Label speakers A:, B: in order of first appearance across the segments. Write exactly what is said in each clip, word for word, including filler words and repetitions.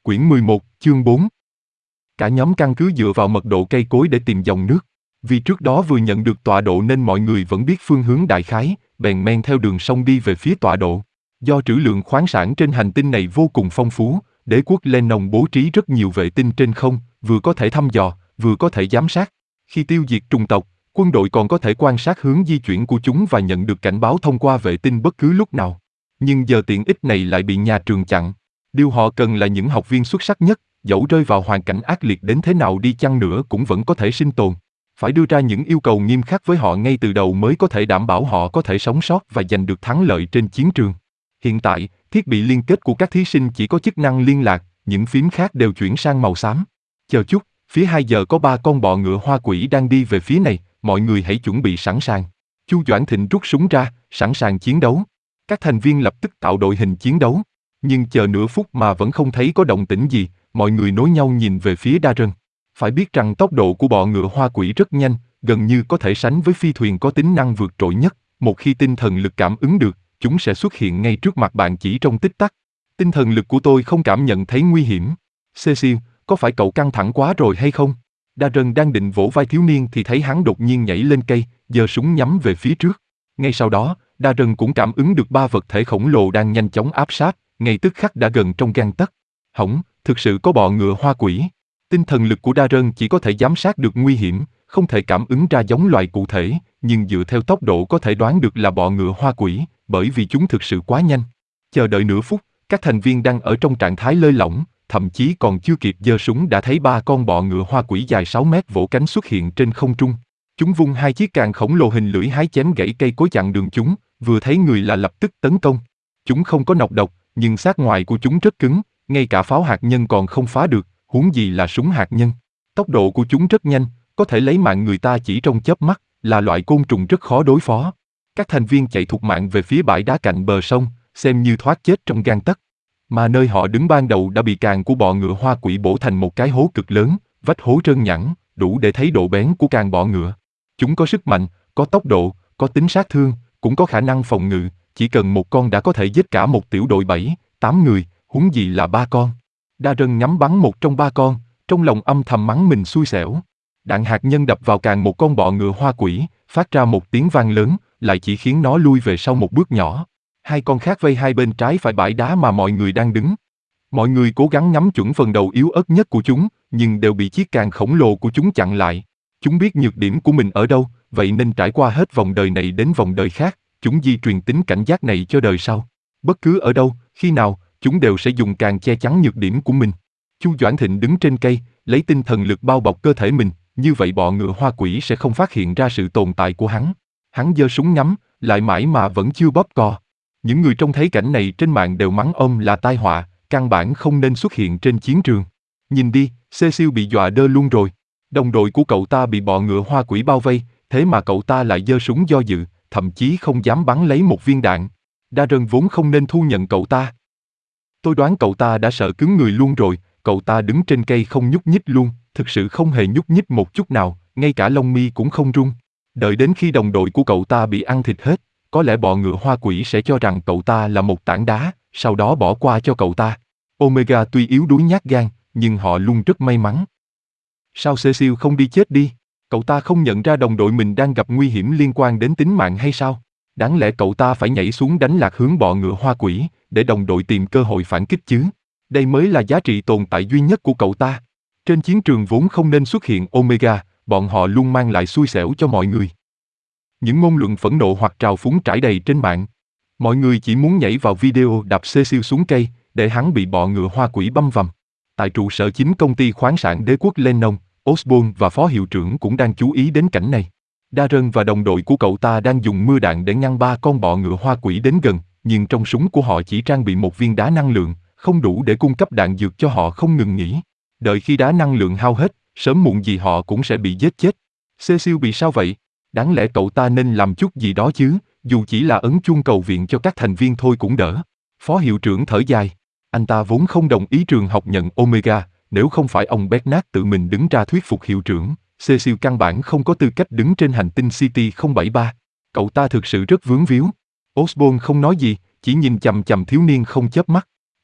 A: Quyển mười một, chương bốn. Cả nhóm căn cứ dựa vào mật độ cây cối để tìm dòng nước. Vì trước đó vừa nhận được tọa độ nên mọi người vẫn biết phương hướng đại khái, bèn men theo đường sông đi về phía tọa độ. Do trữ lượng khoáng sản trên hành tinh này vô cùng phong phú, đế quốc Lennon bố trí rất nhiều vệ tinh trên không, vừa có thể thăm dò, vừa có thể giám sát. Khi tiêu diệt trùng tộc, quân đội còn có thể quan sát hướng di chuyển của chúng và nhận được cảnh báo thông qua vệ tinh bất cứ lúc nào. Nhưng giờ tiện ích này lại bị nhà trường chặn. Điều họ cần là những học viên xuất sắc nhất, dẫu rơi vào hoàn cảnh ác liệt đến thế nào đi chăng nữa cũng vẫn có thể sinh tồn. Phải đưa ra những yêu cầu nghiêm khắc với họ ngay từ đầu mới có thể đảm bảo họ có thể sống sót và giành được thắng lợi trên chiến trường. Hiện tại, thiết bị liên kết của các thí sinh chỉ có chức năng liên lạc, những phím khác đều chuyển sang màu xám. Chờ chút, phía hai giờ có ba con bọ ngựa hoa quỷ đang đi về phía này, mọi người hãy chuẩn bị sẵn sàng. Chu Doãn Thịnh rút súng ra, sẵn sàng chiến đấu. Các thành viên lập tức tạo đội hình chiến đấu. Nhưng chờ nửa phút mà vẫn không thấy có động tĩnh gì, mọi người nối nhau nhìn về phía Darren. Phải biết rằng tốc độ của bọ ngựa hoa quỷ rất nhanh, gần như có thể sánh với phi thuyền có tính năng vượt trội nhất. Một khi tinh thần lực cảm ứng được, chúng sẽ xuất hiện ngay trước mặt bạn chỉ trong tích tắc. Tinh thần lực của tôi không cảm nhận thấy nguy hiểm. Cecil, có phải cậu căng thẳng quá rồi hay không? Darren đang định vỗ vai thiếu niên thì thấy hắn đột nhiên nhảy lên cây, giơ súng nhắm về phía trước. Ngay sau đó, Darren cũng cảm ứng được ba vật thể khổng lồ đang nhanh chóng áp sát, ngay tức khắc đã gần trong gang tấc. Hỏng, thực sự có bọ ngựa hoa quỷ. Tinh thần lực của Darren chỉ có thể giám sát được nguy hiểm, không thể cảm ứng ra giống loài cụ thể, nhưng dựa theo tốc độ có thể đoán được là bọ ngựa hoa quỷ, bởi vì chúng thực sự quá nhanh. Chờ đợi nửa phút, các thành viên đang ở trong trạng thái lơi lỏng, thậm chí còn chưa kịp giơ súng đã thấy ba con bọ ngựa hoa quỷ dài sáu mét vỗ cánh xuất hiện trên không trung. Chúng vung hai chiếc càng khổng lồ hình lưỡi hái chém gãy cây cối chặn đường chúng, vừa thấy người là lập tức tấn công. Chúng không có nọc độc, nhưng xác ngoài của chúng rất cứng, ngay cả pháo hạt nhân còn không phá được, huống gì là súng hạt nhân. Tốc độ của chúng rất nhanh, có thể lấy mạng người ta chỉ trong chớp mắt, là loại côn trùng rất khó đối phó. Các thành viên chạy thục mạng về phía bãi đá cạnh bờ sông, xem như thoát chết trong gang tấc. Mà nơi họ đứng ban đầu đã bị càng của bọ ngựa hoa quỷ bổ thành một cái hố cực lớn, vách hố trơn nhẵn, đủ để thấy độ bén của càng bọ ngựa. Chúng có sức mạnh, có tốc độ, có tính sát thương, cũng có khả năng phòng ngự, chỉ cần một con đã có thể giết cả một tiểu đội bảy, tám người, huống gì là ba con. Darren nhắm bắn một trong ba con, trong lòng âm thầm mắng mình xui xẻo. Đạn hạt nhân đập vào càng một con bọ ngựa hoa quỷ, phát ra một tiếng vang lớn, lại chỉ khiến nó lui về sau một bước nhỏ. Hai con khác vây hai bên trái phải bãi đá mà mọi người đang đứng. Mọi người cố gắng nhắm chuẩn phần đầu yếu ớt nhất của chúng, nhưng đều bị chiếc càng khổng lồ của chúng chặn lại. Chúng biết nhược điểm của mình ở đâu, vậy nên trải qua hết vòng đời này đến vòng đời khác, chúng di truyền tính cảnh giác này cho đời sau. Bất cứ ở đâu, khi nào, chúng đều sẽ dùng càng che chắn nhược điểm của mình. Chu Doãn Thịnh đứng trên cây, lấy tinh thần lực bao bọc cơ thể mình, như vậy bọ ngựa hoa quỷ sẽ không phát hiện ra sự tồn tại của hắn. Hắn giơ súng ngắm, lại mãi mà vẫn chưa bóp cò. Những người trông thấy cảnh này trên mạng đều mắng ông là tai họa, căn bản không nên xuất hiện trên chiến trường. Nhìn đi, Cecil bị dọa đơ luôn rồi. Đồng đội của cậu ta bị bọ ngựa hoa quỷ bao vây, thế mà cậu ta lại giơ súng do dự, thậm chí không dám bắn lấy một viên đạn. Darren vốn không nên thu nhận cậu ta. Tôi đoán cậu ta đã sợ cứng người luôn rồi, cậu ta đứng trên cây không nhúc nhích luôn, thực sự không hề nhúc nhích một chút nào, ngay cả lông mi cũng không rung. Đợi đến khi đồng đội của cậu ta bị ăn thịt hết, có lẽ bọ ngựa hoa quỷ sẽ cho rằng cậu ta là một tảng đá, sau đó bỏ qua cho cậu ta. Omega tuy yếu đuối nhát gan, nhưng họ luôn rất may mắn. Sao Cecil không đi chết đi? Cậu ta không nhận ra đồng đội mình đang gặp nguy hiểm liên quan đến tính mạng hay sao? Đáng lẽ cậu ta phải nhảy xuống đánh lạc hướng bọ ngựa hoa quỷ, để đồng đội tìm cơ hội phản kích chứ. Đây mới là giá trị tồn tại duy nhất của cậu ta. Trên chiến trường vốn không nên xuất hiện Omega, bọn họ luôn mang lại xui xẻo cho mọi người. Những ngôn luận phẫn nộ hoặc trào phúng trải đầy trên mạng. Mọi người chỉ muốn nhảy vào video đạp Cecil xuống cây, để hắn bị bọ ngựa hoa quỷ băm vằm. Tại trụ sở chính công ty khoáng sản đế quốc Lennon, Osborn và phó hiệu trưởng cũng đang chú ý đến cảnh này. Darren và đồng đội của cậu ta đang dùng mưa đạn để ngăn ba con bọ ngựa hoa quỷ đến gần, nhưng trong súng của họ chỉ trang bị một viên đá năng lượng, không đủ để cung cấp đạn dược cho họ không ngừng nghỉ. Đợi khi đá năng lượng hao hết, sớm muộn gì họ cũng sẽ bị giết chết. Cecil bị sao vậy? Đáng lẽ cậu ta nên làm chút gì đó chứ, dù chỉ là ấn chuông cầu viện cho các thành viên thôi cũng đỡ. Phó hiệu trưởng thở dài. Anh ta vốn không đồng ý trường học nhận Omega, nếu không phải ông Bernard tự mình đứng ra thuyết phục hiệu trưởng, Cecil căn bản không có tư cách đứng trên hành tinh City không bảy ba. Cậu ta thực sự rất vướng víu. Osborn không nói gì, chỉ nhìn chằm chằm thiếu niên không chớp mắt.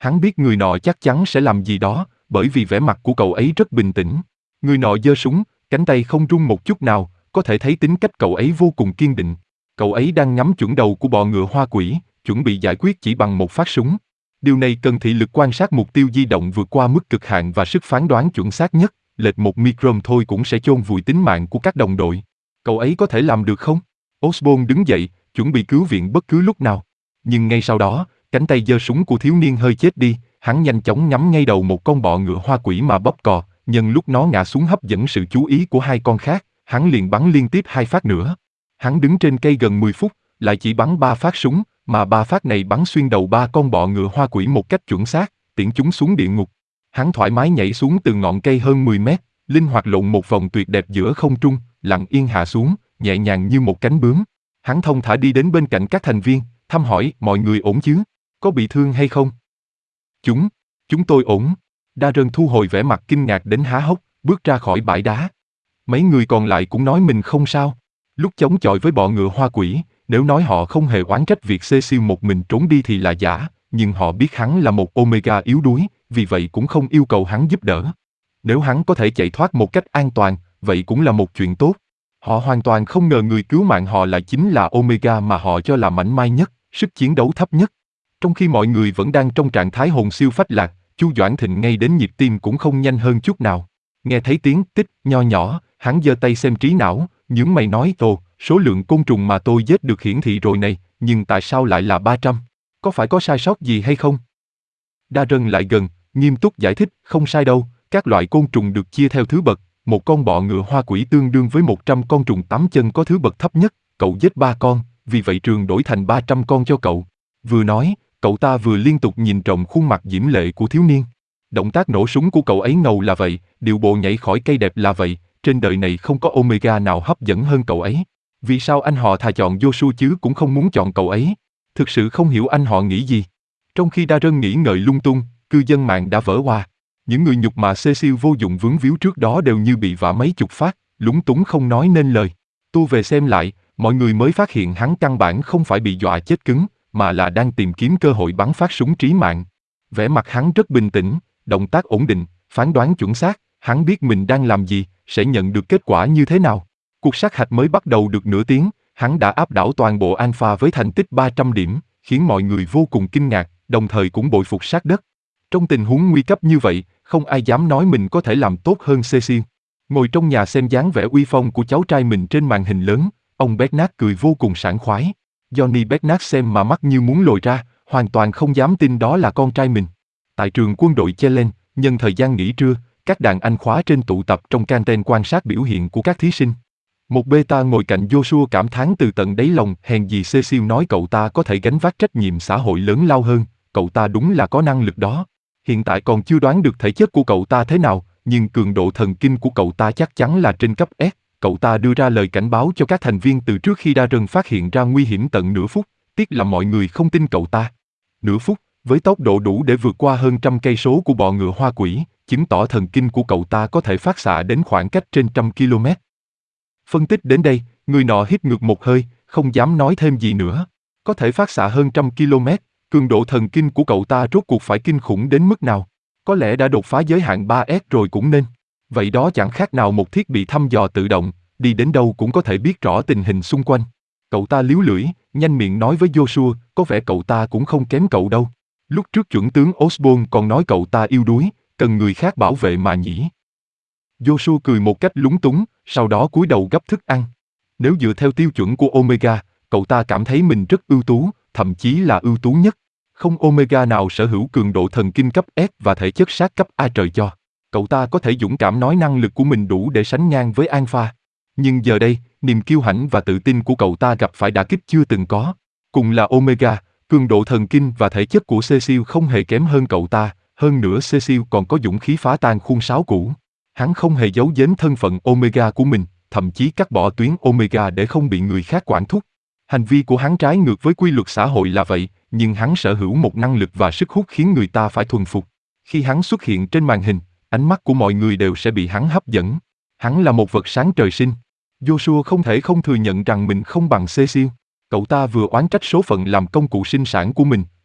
A: Hắn biết người nọ chắc chắn sẽ làm gì đó, bởi vì vẻ mặt của cậu ấy rất bình tĩnh. Người nọ giơ súng, cánh tay không rung một chút nào, có thể thấy tính cách cậu ấy vô cùng kiên định. Cậu ấy đang nhắm chuẩn đầu của bọ ngựa hoa quỷ, chuẩn bị giải quyết chỉ bằng một phát súng. Điều này cần thị lực quan sát mục tiêu di động vượt qua mức cực hạn và sức phán đoán chuẩn xác nhất, lệch một micron thôi cũng sẽ chôn vùi tính mạng của các đồng đội. Cậu ấy có thể làm được không? Osborn đứng dậy, chuẩn bị cứu viện bất cứ lúc nào. Nhưng ngay sau đó, cánh tay giơ súng của thiếu niên hơi chết đi, hắn nhanh chóng nhắm ngay đầu một con bọ ngựa hoa quỷ mà bóp cò, nhân lúc nó ngã xuống hấp dẫn sự chú ý của hai con khác, hắn liền bắn liên tiếp hai phát nữa. Hắn đứng trên cây gần mười phút, lại chỉ bắn ba phát súng, mà ba phát này bắn xuyên đầu ba con bọ ngựa hoa quỷ một cách chuẩn xác, tiễn chúng xuống địa ngục. Hắn thoải mái nhảy xuống từ ngọn cây hơn mười mét, linh hoạt lộn một vòng tuyệt đẹp giữa không trung, lặng yên hạ xuống, nhẹ nhàng như một cánh bướm. Hắn thông thả đi đến bên cạnh các thành viên, thăm hỏi mọi người ổn chứ? Có bị thương hay không? Chúng, chúng tôi ổn. Darren thu hồi vẻ mặt kinh ngạc đến há hốc, bước ra khỏi bãi đá. Mấy người còn lại cũng nói mình không sao. Lúc chống chọi với bọ ngựa hoa quỷ, nếu nói họ không hề oán trách việc Cecil một mình trốn đi thì là giả, nhưng họ biết hắn là một Omega yếu đuối, vì vậy cũng không yêu cầu hắn giúp đỡ. Nếu hắn có thể chạy thoát một cách an toàn, vậy cũng là một chuyện tốt. Họ hoàn toàn không ngờ người cứu mạng họ lại chính là Omega mà họ cho là mảnh mai nhất, sức chiến đấu thấp nhất. Trong khi mọi người vẫn đang trong trạng thái hồn siêu phách lạc, Chu Doãn Thịnh ngay đến nhịp tim cũng không nhanh hơn chút nào. Nghe thấy tiếng tích nho nhỏ, hắn giơ tay xem trí não, nhướng mày nói: "Ồ, số lượng côn trùng mà tôi giết được hiển thị rồi này, nhưng tại sao lại là ba trăm? Có phải có sai sót gì hay không?" Darren lại gần, nghiêm túc giải thích: "Không sai đâu, các loại côn trùng được chia theo thứ bậc, một con bọ ngựa hoa quỷ tương đương với một trăm con trùng tám chân có thứ bậc thấp nhất, cậu giết ba con, vì vậy trường đổi thành ba trăm con cho cậu." Vừa nói, cậu ta vừa liên tục nhìn trộm khuôn mặt diễm lệ của thiếu niên. Động tác nổ súng của cậu ấy ngầu là vậy, điệu bộ nhảy khỏi cây đẹp là vậy, trên đời này không có Omega nào hấp dẫn hơn cậu ấy. Vì sao anh họ thà chọn Joshua chứ cũng không muốn chọn cậu ấy? Thực sự không hiểu anh họ nghĩ gì. Trong khi Darren nghĩ ngợi lung tung, cư dân mạng đã vỡ òa. Những người nhục mạ Cecil vô dụng vướng víu trước đó đều như bị vả mấy chục phát, lúng túng không nói nên lời. Tu về xem lại, mọi người mới phát hiện hắn căn bản không phải bị dọa chết cứng, mà là đang tìm kiếm cơ hội bắn phát súng trí mạng. Vẻ mặt hắn rất bình tĩnh, động tác ổn định, phán đoán chuẩn xác, hắn biết mình đang làm gì, sẽ nhận được kết quả như thế nào. Cuộc sát hạch mới bắt đầu được nửa tiếng, hắn đã áp đảo toàn bộ Alpha với thành tích ba trăm điểm, khiến mọi người vô cùng kinh ngạc, đồng thời cũng bội phục sát đất. Trong tình huống nguy cấp như vậy, không ai dám nói mình có thể làm tốt hơn Cecil. Ngồi trong nhà xem dáng vẻ uy phong của cháu trai mình trên màn hình lớn, ông Bernard cười vô cùng sảng khoái. Johnny Bernard xem mà mắt như muốn lồi ra, hoàn toàn không dám tin đó là con trai mình. Tại trường quân đội Chelen, nhân thời gian nghỉ trưa, các đàn anh khóa trên tụ tập trong canteen quan sát biểu hiện của các thí sinh. Một beta ngồi cạnh Joshua cảm thán từ tận đáy lòng, hèn gì Cecil nói cậu ta có thể gánh vác trách nhiệm xã hội lớn lao hơn, cậu ta đúng là có năng lực đó. Hiện tại còn chưa đoán được thể chất của cậu ta thế nào, nhưng cường độ thần kinh của cậu ta chắc chắn là trên cấp S. Cậu ta đưa ra lời cảnh báo cho các thành viên từ trước khi Darren phát hiện ra nguy hiểm tận nửa phút, tiếc là mọi người không tin cậu ta. Nửa phút, với tốc độ đủ để vượt qua hơn trăm cây số của bọ ngựa hoa quỷ, chứng tỏ thần kinh của cậu ta có thể phát xạ đến khoảng cách trên trăm km. Phân tích đến đây, người nọ hít ngược một hơi, không dám nói thêm gì nữa. Có thể phát xạ hơn trăm km, cường độ thần kinh của cậu ta rốt cuộc phải kinh khủng đến mức nào? Có lẽ đã đột phá giới hạn ba S rồi cũng nên. Vậy đó chẳng khác nào một thiết bị thăm dò tự động, đi đến đâu cũng có thể biết rõ tình hình xung quanh. Cậu ta líu lưỡi, nhanh miệng nói với Joshua, có vẻ cậu ta cũng không kém cậu đâu. Lúc trước chuẩn tướng Osborn còn nói cậu ta yếu đuối, cần người khác bảo vệ mà nhỉ. Joshua cười một cách lúng túng, sau đó cúi đầu gấp thức ăn. Nếu dựa theo tiêu chuẩn của Omega, cậu ta cảm thấy mình rất ưu tú, thậm chí là ưu tú nhất. Không Omega nào sở hữu cường độ thần kinh cấp S và thể chất sát cấp A trời cho. Cậu ta có thể dũng cảm nói năng lực của mình đủ để sánh ngang với Alpha. Nhưng giờ đây, niềm kiêu hãnh và tự tin của cậu ta gặp phải đả kích chưa từng có. Cùng là Omega, cường độ thần kinh và thể chất của Cecil không hề kém hơn cậu ta, hơn nữa Cecil còn có dũng khí phá tan khuôn sáo cũ. Hắn không hề giấu giếm thân phận Omega của mình, thậm chí cắt bỏ tuyến Omega để không bị người khác quản thúc. Hành vi của hắn trái ngược với quy luật xã hội là vậy, nhưng hắn sở hữu một năng lực và sức hút khiến người ta phải thuần phục. Khi hắn xuất hiện trên màn hình, ánh mắt của mọi người đều sẽ bị hắn hấp dẫn. Hắn là một vật sáng trời sinh. Joshua không thể không thừa nhận rằng mình không bằng Cecil. Cậu ta vừa oán trách số phận làm công cụ sinh sản của mình,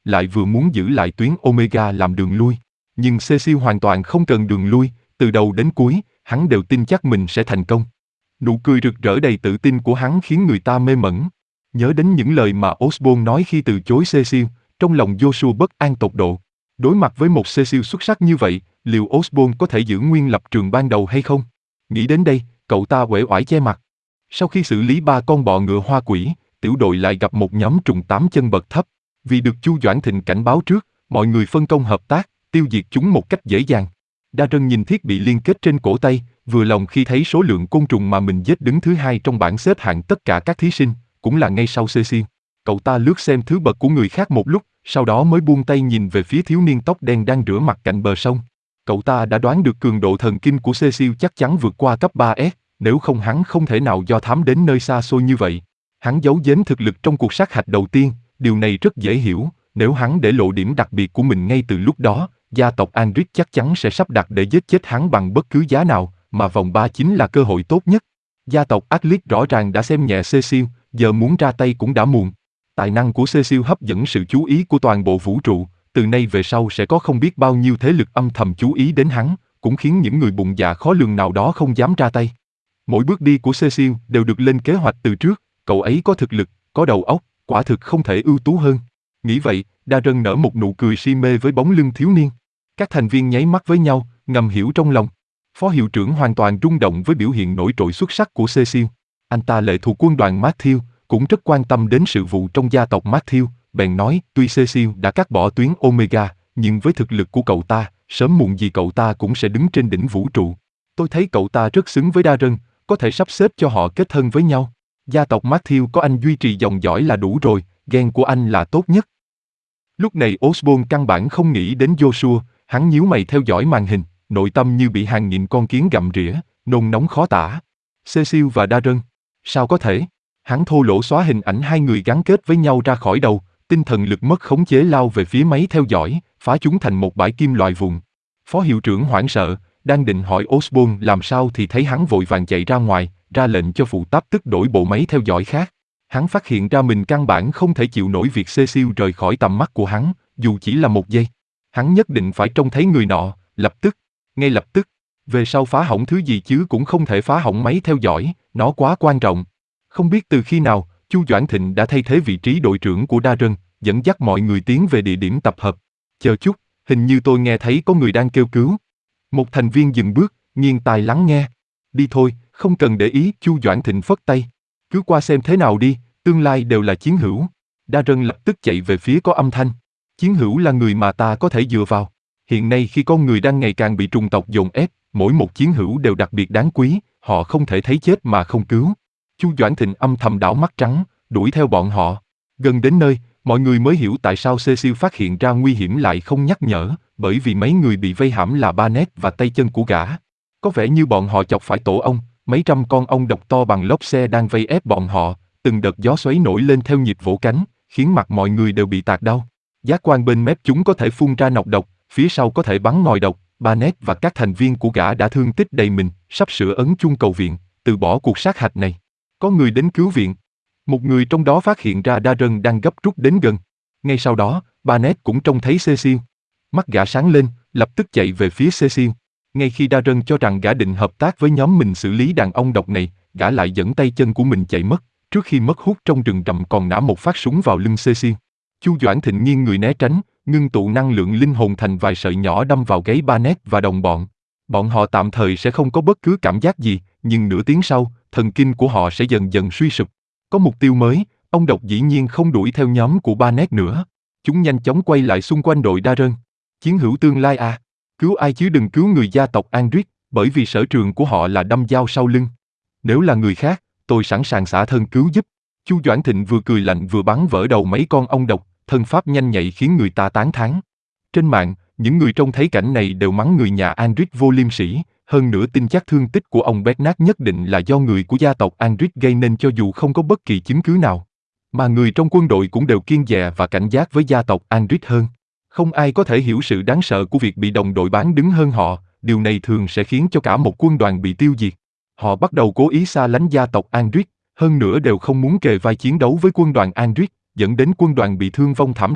A: lại vừa muốn giữ lại tuyến Omega làm đường lui. Nhưng Cecil hoàn toàn không cần đường lui, từ đầu đến cuối, hắn đều tin chắc mình sẽ thành công. Nụ cười rực rỡ đầy tự tin của hắn khiến người ta mê mẩn. Nhớ đến những lời mà Osborn nói khi từ chối Cecil, trong lòng Joshua bất an tột độ. Đối mặt với một Cecil xuất sắc như vậy, liệu Osborn có thể giữ nguyên lập trường ban đầu hay không? Nghĩ đến đây, cậu ta uể oải che mặt. Sau khi xử lý ba con bọ ngựa hoa quỷ, tiểu đội lại gặp một nhóm trùng tám chân bậc thấp. Vì được Chu Doãn Thịnh cảnh báo trước, mọi người phân công hợp tác, tiêu diệt chúng một cách dễ dàng. Darren nhìn thiết bị liên kết trên cổ tay, vừa lòng khi thấy số lượng côn trùng mà mình giết đứng thứ hai trong bảng xếp hạng tất cả các thí sinh, cũng là ngay sau Cecil. Cậu ta lướt xem thứ bậc của người khác một lúc, sau đó mới buông tay nhìn về phía thiếu niên tóc đen đang rửa mặt cạnh bờ sông. Cậu ta đã đoán được cường độ thần kinh của Cecil chắc chắn vượt qua cấp ba S, nếu không hắn không thể nào do thám đến nơi xa xôi như vậy. Hắn giấu giếm thực lực trong cuộc sát hạch đầu tiên, điều này rất dễ hiểu, nếu hắn để lộ điểm đặc biệt của mình ngay từ lúc đó, gia tộc Andric chắc chắn sẽ sắp đặt để giết chết hắn bằng bất cứ giá nào, mà vòng ba chính là cơ hội tốt nhất. Gia tộc Atlit rõ ràng đã xem nhẹ Cecil, giờ muốn ra tay cũng đã muộn. Tài năng của Cecil hấp dẫn sự chú ý của toàn bộ vũ trụ, từ nay về sau sẽ có không biết bao nhiêu thế lực âm thầm chú ý đến hắn, cũng khiến những người bụng dạ khó lường nào đó không dám ra tay. Mỗi bước đi của Cecil đều được lên kế hoạch từ trước, cậu ấy có thực lực, có đầu óc, quả thực không thể ưu tú hơn. Nghĩ vậy, Darren nở một nụ cười si mê với bóng lưng thiếu niên. Các thành viên nháy mắt với nhau, ngầm hiểu trong lòng. Phó hiệu trưởng hoàn toàn rung động với biểu hiện nổi trội xuất sắc của Cecil. Anh ta lệ thuộc quân đoàn Matthew, cũng rất quan tâm đến sự vụ trong gia tộc Matthew, bèn nói, tuy Cecil đã cắt bỏ tuyến Omega, nhưng với thực lực của cậu ta, sớm muộn gì cậu ta cũng sẽ đứng trên đỉnh vũ trụ. Tôi thấy cậu ta rất xứng với Darren, có thể sắp xếp cho họ kết thân với nhau. Gia tộc Matthew có anh duy trì dòng dõi là đủ rồi, gen của anh là tốt nhất. Lúc này Osborn căn bản không nghĩ đến Joshua, hắn nhíu mày theo dõi màn hình, nội tâm như bị hàng nghìn con kiến gặm rỉa, nôn nóng khó tả. Cecil và Darren, sao có thể? Hắn thô lỗ xóa hình ảnh hai người gắn kết với nhau ra khỏi đầu, tinh thần lực mất khống chế lao về phía máy theo dõi, phá chúng thành một bãi kim loại vụn. Phó hiệu trưởng hoảng sợ, đang định hỏi Osborn làm sao thì thấy hắn vội vàng chạy ra ngoài, ra lệnh cho phụ táp tức đổi bộ máy theo dõi khác. Hắn phát hiện ra mình căn bản không thể chịu nổi việc Cecil rời khỏi tầm mắt của hắn, dù chỉ là một giây. Hắn nhất định phải trông thấy người nọ, lập tức, ngay lập tức. Về sau phá hỏng thứ gì chứ cũng không thể phá hỏng máy theo dõi, nó quá quan trọng. Không biết từ khi nào, Chu Doãn Thịnh đã thay thế vị trí đội trưởng của Darren, dẫn dắt mọi người tiến về địa điểm tập hợp. Chờ chút, hình như tôi nghe thấy có người đang kêu cứu. Một thành viên dừng bước, nghiêng tai lắng nghe. Đi thôi, không cần để ý, Chu Doãn Thịnh phất tay. Cứ qua xem thế nào đi, tương lai đều là chiến hữu. Darren lập tức chạy về phía có âm thanh. Chiến hữu là người mà ta có thể dựa vào. Hiện nay khi con người đang ngày càng bị trùng tộc dồn ép, mỗi một chiến hữu đều đặc biệt đáng quý, họ không thể thấy chết mà không cứu. Chu Doãn Thịnh âm thầm đảo mắt trắng, đuổi theo bọn họ. Gần đến nơi, mọi người mới hiểu tại sao Cecil phát hiện ra nguy hiểm lại không nhắc nhở, bởi vì mấy người bị vây hãm là Barnett và tay chân của gã. Có vẻ như bọn họ chọc phải tổ ong, mấy trăm con ong độc to bằng lốp xe đang vây ép bọn họ, từng đợt gió xoáy nổi lên theo nhịp vỗ cánh, khiến mặt mọi người đều bị tạt đau. Giác quan bên mép chúng có thể phun ra nọc độc, phía sau có thể bắn ngòi độc. Barnett và các thành viên của gã đã thương tích đầy mình, sắp sửa ấn chuông cầu viện, từ bỏ cuộc sát hạch này. Có người đến cứu viện. Một người trong đó phát hiện ra Darren đang gấp rút đến gần. Ngay sau đó, Barnett cũng trông thấy Cecil. Mắt gã sáng lên, lập tức chạy về phía Cecil. Ngay khi Darren cho rằng gã định hợp tác với nhóm mình xử lý đàn ong độc này, gã lại dẫn tay chân của mình chạy mất, trước khi mất hút trong rừng rậm còn nã một phát súng vào lưng Cecil. Chu Doãn Thịnh nghiêng người né tránh, ngưng tụ năng lượng linh hồn thành vài sợi nhỏ đâm vào gáy Barnett và đồng bọn. Bọn họ tạm thời sẽ không có bất cứ cảm giác gì, nhưng nửa tiếng sau, thần kinh của họ sẽ dần dần suy sụp. Có mục tiêu mới, ong độc dĩ nhiên không đuổi theo nhóm của Barnett nữa. Chúng nhanh chóng quay lại xung quanh đội Darren. Chiến hữu tương lai à? Cứu ai chứ đừng cứu người gia tộc Andric, bởi vì sở trường của họ là đâm dao sau lưng. Nếu là người khác, tôi sẵn sàng xả thân cứu giúp. Chu Doãn Thịnh vừa cười lạnh vừa bắn vỡ đầu mấy con ong độc, thân pháp nhanh nhạy khiến người ta tán thán. Trên mạng, những người trông thấy cảnh này đều mắng người nhà Andric vô liêm sỉ, hơn nữa tin chắc thương tích của ông Bernard nhất định là do người của gia tộc Andric gây nên cho dù không có bất kỳ chứng cứ nào. Mà người trong quân đội cũng đều kiêng dè và cảnh giác với gia tộc Andric hơn. Không ai có thể hiểu sự đáng sợ của việc bị đồng đội bán đứng hơn họ, điều này thường sẽ khiến cho cả một quân đoàn bị tiêu diệt. Họ bắt đầu cố ý xa lánh gia tộc Andric, hơn nữa đều không muốn kề vai chiến đấu với quân đoàn Andric, dẫn đến quân đoàn bị thương vong thảm trọng,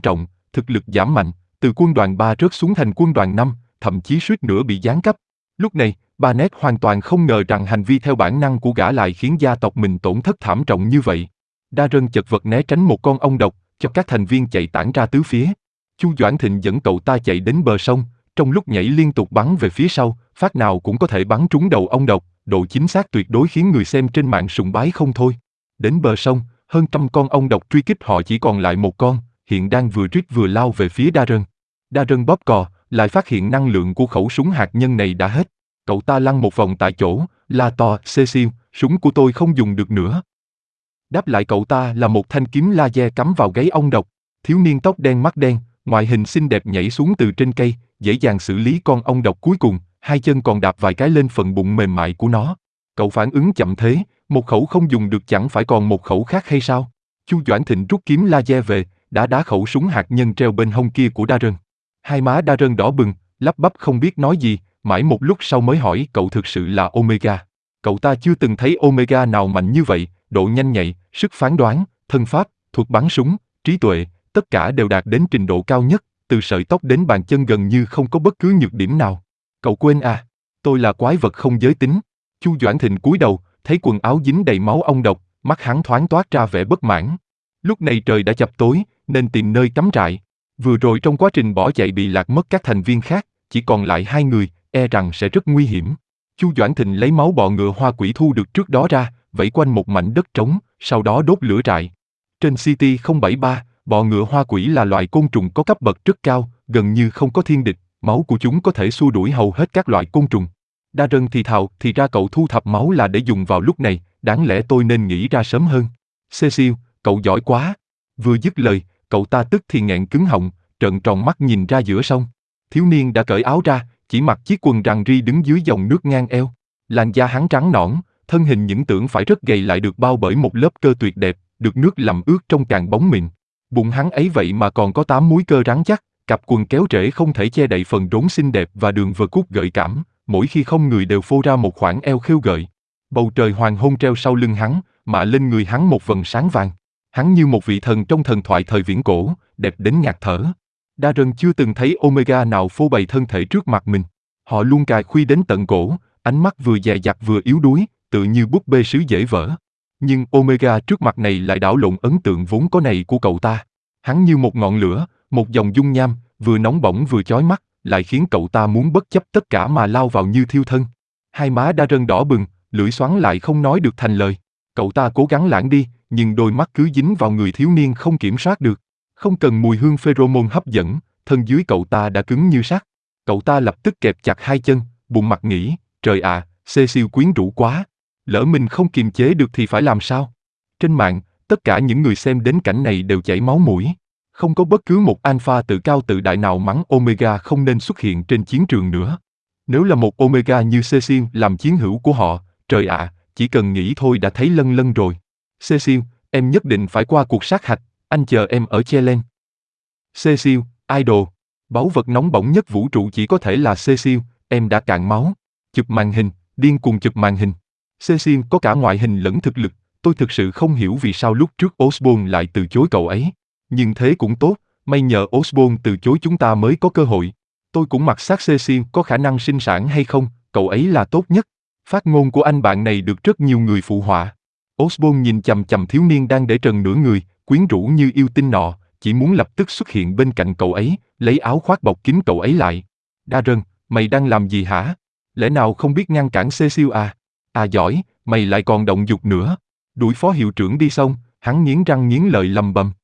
A: thực lực giảm mạnh, từ quân đoàn ba rớt xuống thành quân đoàn năm, thậm chí suýt nữa bị giáng cấp. Lúc này, Barnett hoàn toàn không ngờ rằng hành vi theo bản năng của gã lại khiến gia tộc mình tổn thất thảm trọng như vậy. Darren chật vật né tránh một con ong độc, cho các thành viên chạy tản ra tứ phía. Chu Doãn Thịnh dẫn cậu ta chạy đến bờ sông, trong lúc nhảy liên tục bắn về phía sau, phát nào cũng có thể bắn trúng đầu ong độc, độ chính xác tuyệt đối khiến người xem trên mạng sùng bái không thôi. Đến bờ sông, hơn trăm con ong độc truy kích họ chỉ còn lại một con, hiện đang vừa rít vừa lao về phía Darren. Darren bóp cò, lại phát hiện năng lượng của khẩu súng hạt nhân này đã hết. Cậu ta lăn một vòng tại chỗ, la to, Cecil, súng của tôi không dùng được nữa. Đáp lại cậu ta là một thanh kiếm laser cắm vào gáy ong độc. Thiếu niên tóc đen mắt đen, ngoại hình xinh đẹp nhảy xuống từ trên cây, dễ dàng xử lý con ong độc cuối cùng, hai chân còn đạp vài cái lên phần bụng mềm mại của nó. Cậu phản ứng chậm thế, một khẩu không dùng được chẳng phải còn một khẩu khác hay sao? Chu Doãn Thịnh rút kiếm laser về, đã đá khẩu súng hạt nhân treo bên hông kia của Darren. Hai má Darren đỏ bừng, lắp bắp không biết nói gì, mãi một lúc sau mới hỏi cậu thực sự là Omega. Cậu ta chưa từng thấy Omega nào mạnh như vậy, độ nhanh nhạy, sức phán đoán, thân pháp, thuật bắn súng, trí tuệ, tất cả đều đạt đến trình độ cao nhất, từ sợi tóc đến bàn chân gần như không có bất cứ nhược điểm nào. Cậu quên à, tôi là quái vật không giới tính. Chu Doãn Thịnh cúi đầu, thấy quần áo dính đầy máu ong độc, mắt hắn thoáng toát ra vẻ bất mãn. Lúc này trời đã chập tối, nên tìm nơi cắm trại. Vừa rồi trong quá trình bỏ chạy bị lạc mất các thành viên khác, chỉ còn lại hai người, e rằng sẽ rất nguy hiểm. Chu Doãn Thịnh lấy máu bọ ngựa hoa quỷ thu được trước đó ra, vẩy quanh một mảnh đất trống, sau đó đốt lửa trại. Trên City không bảy ba, bọ ngựa hoa quỷ là loại côn trùng có cấp bậc rất cao, gần như không có thiên địch, máu của chúng có thể xua đuổi hầu hết các loại côn trùng. Darren thì thào, thì ra cậu thu thập máu là để dùng vào lúc này, đáng lẽ tôi nên nghĩ ra sớm hơn. Cecil, cậu giỏi quá. Vừa dứt lời, cậu ta tức thì nghẹn cứng họng, trợn tròn mắt nhìn ra giữa sông. Thiếu niên đã cởi áo ra, chỉ mặc chiếc quần rằn ri đứng dưới dòng nước ngang eo. Làn da hắn trắng nõn, thân hình những tưởng phải rất gầy lại được bao bởi một lớp cơ tuyệt đẹp, được nước làm ướt trong càng bóng mịn. Bụng hắn ấy vậy mà còn có tám múi cơ rắn chắc, cặp quần kéo trễ không thể che đậy phần rốn xinh đẹp và đường vờ cút gợi cảm, mỗi khi không người đều phô ra một khoảng eo khêu gợi. Bầu trời hoàng hôn treo sau lưng hắn, mạ lên người hắn một vầng sáng vàng. Hắn như một vị thần trong thần thoại thời viễn cổ, đẹp đến ngạt thở. Darren chưa từng thấy Omega nào phô bày thân thể trước mặt mình. Họ luôn cài khuy đến tận cổ, ánh mắt vừa dè dặt vừa yếu đuối, tự như búp bê sứ dễ vỡ. Nhưng Omega trước mặt này lại đảo lộn ấn tượng vốn có này của cậu ta. Hắn như một ngọn lửa, một dòng dung nham, vừa nóng bỏng vừa chói mắt, lại khiến cậu ta muốn bất chấp tất cả mà lao vào như thiêu thân. Hai má Darren đỏ bừng, lưỡi xoắn lại không nói được thành lời. Cậu ta cố gắng lãng đi, nhưng đôi mắt cứ dính vào người thiếu niên không kiểm soát được. Không cần mùi hương pheromone hấp dẫn, thân dưới cậu ta đã cứng như sắt. Cậu ta lập tức kẹp chặt hai chân, bụng mặt nghĩ, trời ạ, à, Cecil quyến rũ quá. Lỡ mình không kiềm chế được thì phải làm sao? Trên mạng, tất cả những người xem đến cảnh này đều chảy máu mũi. Không có bất cứ một alpha tự cao tự đại nào mắng Omega không nên xuất hiện trên chiến trường nữa. Nếu là một Omega như Cecil làm chiến hữu của họ, trời ạ, à, chỉ cần nghĩ thôi đã thấy lân lân rồi. Cecil, em nhất định phải qua cuộc sát hạch, anh chờ em ở Chelen. Cecil, idol, báu vật nóng bỏng nhất vũ trụ chỉ có thể là Cecil, em đã cạn máu. Chụp màn hình, điên cuồng chụp màn hình. Cecil có cả ngoại hình lẫn thực lực, tôi thực sự không hiểu vì sao lúc trước Osborn lại từ chối cậu ấy. Nhưng thế cũng tốt, may nhờ Osborn từ chối chúng ta mới có cơ hội. Tôi cũng mặc xác Cecil có khả năng sinh sản hay không, cậu ấy là tốt nhất. Phát ngôn của anh bạn này được rất nhiều người phụ họa. Osborn nhìn chằm chằm thiếu niên đang để trần nửa người, quyến rũ như yêu tinh nọ, chỉ muốn lập tức xuất hiện bên cạnh cậu ấy, lấy áo khoác bọc kín cậu ấy lại. Darren, mày đang làm gì hả? Lẽ nào không biết ngăn cản Cecil à? À giỏi, mày lại còn động dục nữa. Đuổi phó hiệu trưởng đi xong, hắn nghiến răng nghiến lợi lầm bầm.